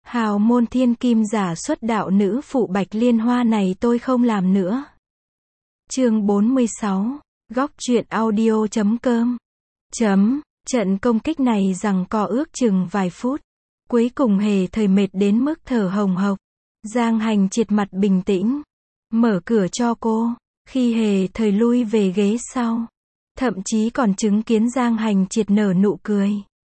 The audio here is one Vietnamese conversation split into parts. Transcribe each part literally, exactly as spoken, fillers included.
Hào môn thiên kim giả xuất đạo nữ phụ Bạch Liên Hoa này tôi không làm nữa. Chương bốn mươi sáu, góc truyện audio chấm com. Chấm, trận công kích này giằng co ước chừng vài phút. Cuối cùng Hề Thời mệt đến mức thở hồng hộc. Giang Hành Triệt mặt bình tĩnh, mở cửa cho cô. Khi Hề Thời lui về ghế sau, thậm chí còn chứng kiến Giang Hành Triệt nở nụ cười.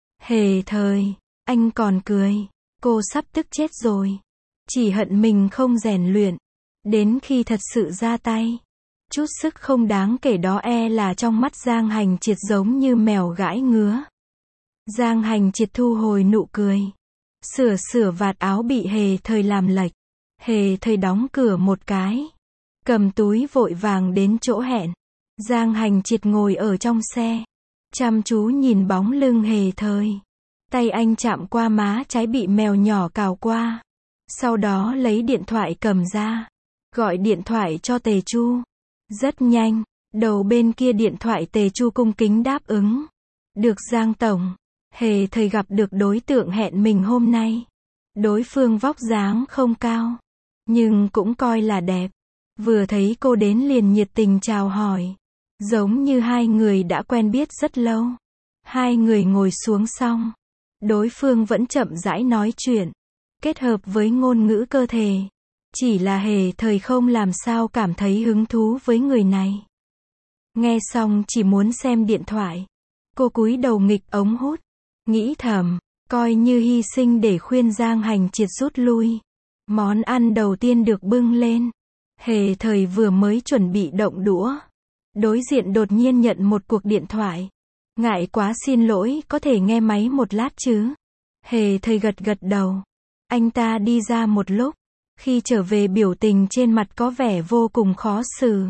Hề Thời, anh còn cười. Cô sắp tức chết rồi. Chỉ hận mình không rèn luyện. Đến khi thật sự ra tay, chút sức không đáng kể đó e là trong mắt Giang Hành Triệt giống như mèo gãi ngứa. Giang Hành Triệt thu hồi nụ cười. Sửa sửa vạt áo bị Hề Thời làm lệch. Hề Thời đóng cửa một cái. Cầm túi vội vàng đến chỗ hẹn. Giang Hành Triệt ngồi ở trong xe. Chăm chú nhìn bóng lưng Hề Thời. Tay anh chạm qua má trái bị mèo nhỏ cào qua. Sau đó lấy điện thoại cầm ra. Gọi điện thoại cho Tề Chu. Rất nhanh, đầu bên kia điện thoại Tề Chu cung kính đáp ứng. Được Giang Tổng. Hề Thời gặp được đối tượng hẹn mình hôm nay. Đối phương vóc dáng không cao, nhưng cũng coi là đẹp. Vừa thấy cô đến liền nhiệt tình chào hỏi. Giống như hai người đã quen biết rất lâu. Hai người ngồi xuống xong. Đối phương vẫn chậm rãi nói chuyện. Kết hợp với ngôn ngữ cơ thể. Chỉ là Hề Thời không làm sao cảm thấy hứng thú với người này. Nghe xong chỉ muốn xem điện thoại. Cô cúi đầu nghịch ống hút. Nghĩ thầm, coi như hy sinh để khuyên Giang Hành Triệt rút lui. Món ăn đầu tiên được bưng lên. Hề Thời vừa mới chuẩn bị động đũa. Đối diện đột nhiên nhận một cuộc điện thoại. Ngại quá xin lỗi, có thể nghe máy một lát chứ? Hề Thời gật gật đầu. Anh ta đi ra một lúc. Khi trở về biểu tình trên mặt có vẻ vô cùng khó xử.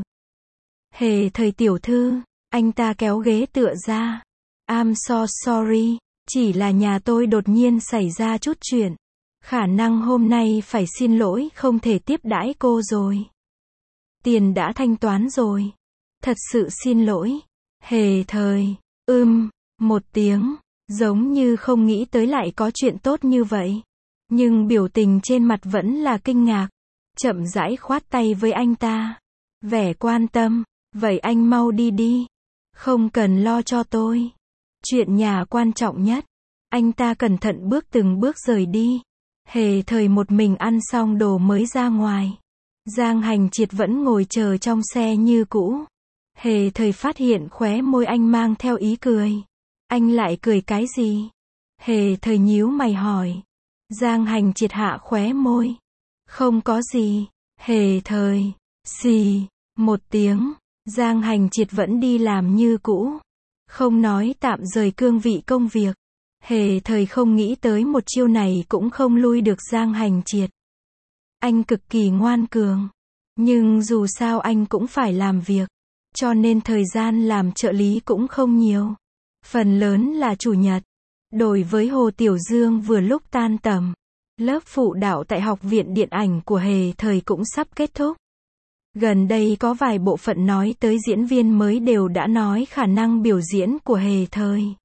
Hề Thời tiểu thư, anh ta kéo ghế tựa ra. I'm so sorry, chỉ là nhà tôi đột nhiên xảy ra chút chuyện. Khả năng hôm nay phải xin lỗi không thể tiếp đãi cô rồi. Tiền đã thanh toán rồi. Thật sự xin lỗi. Hề Thời, ưm, một tiếng, giống như không nghĩ tới lại có chuyện tốt như vậy. Nhưng biểu tình trên mặt vẫn là kinh ngạc. Chậm rãi khoát tay với anh ta. Vẻ quan tâm, vậy anh mau đi đi. Không cần lo cho tôi. Chuyện nhà quan trọng nhất. Anh ta cẩn thận bước từng bước rời đi. Hề Thời một mình ăn xong đồ mới ra ngoài. Giang Hành Triệt vẫn ngồi chờ trong xe như cũ. Hề Thời phát hiện khóe môi anh mang theo ý cười. Anh lại cười cái gì? Hề Thời nhíu mày hỏi. Giang Hành Triệt hạ khóe môi. Không có gì. Hề Thời, xì, một tiếng. Giang Hành Triệt vẫn đi làm như cũ. Không nói tạm rời cương vị công việc. Hề Thời không nghĩ tới một chiêu này cũng không lui được Giang Hành Triệt. Anh cực kỳ ngoan cường. Nhưng dù sao anh cũng phải làm việc. Cho nên thời gian làm trợ lý cũng không nhiều. Phần lớn là chủ nhật. Đổi với Hồ Tiểu Dương vừa lúc tan tầm. Lớp phụ đạo tại Học viện Điện ảnh của Hề Thời cũng sắp kết thúc. Gần đây có vài bộ phận nói tới diễn viên mới đều đã nói khả năng biểu diễn của Hề Thời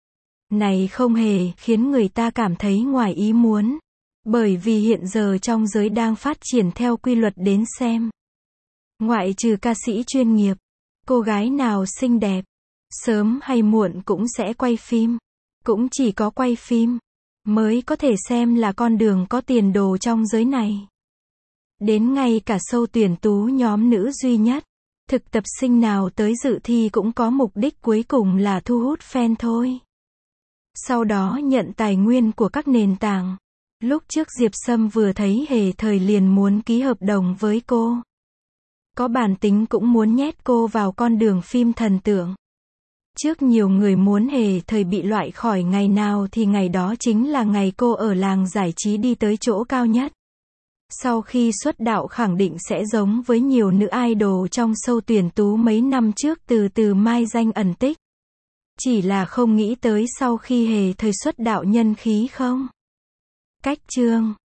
này không hề khiến người ta cảm thấy ngoài ý muốn. Bởi vì hiện giờ trong giới đang phát triển theo quy luật đến xem. Ngoại trừ ca sĩ chuyên nghiệp, cô gái nào xinh đẹp, sớm hay muộn cũng sẽ quay phim. Cũng chỉ có quay phim mới có thể xem là con đường có tiền đồ trong giới này. Đến ngay cả show tuyển tú nhóm nữ duy nhất, thực tập sinh nào tới dự thi cũng có mục đích cuối cùng là thu hút fan thôi. Sau đó nhận tài nguyên của các nền tảng. Lúc trước Diệp Sâm vừa thấy Hề Thời liền muốn ký hợp đồng với cô. Có bản tính cũng muốn nhét cô vào con đường phim thần tượng. Trước nhiều người muốn Hề Thời bị loại khỏi ngày nào thì ngày đó chính là ngày cô ở làng giải trí đi tới chỗ cao nhất. Sau khi xuất đạo khẳng định sẽ giống với nhiều nữ idol trong show tuyển tú mấy năm trước từ từ mai danh ẩn tích. Chỉ là không nghĩ tới sau khi Hề Thời xuất đạo nhân khí không cách chương.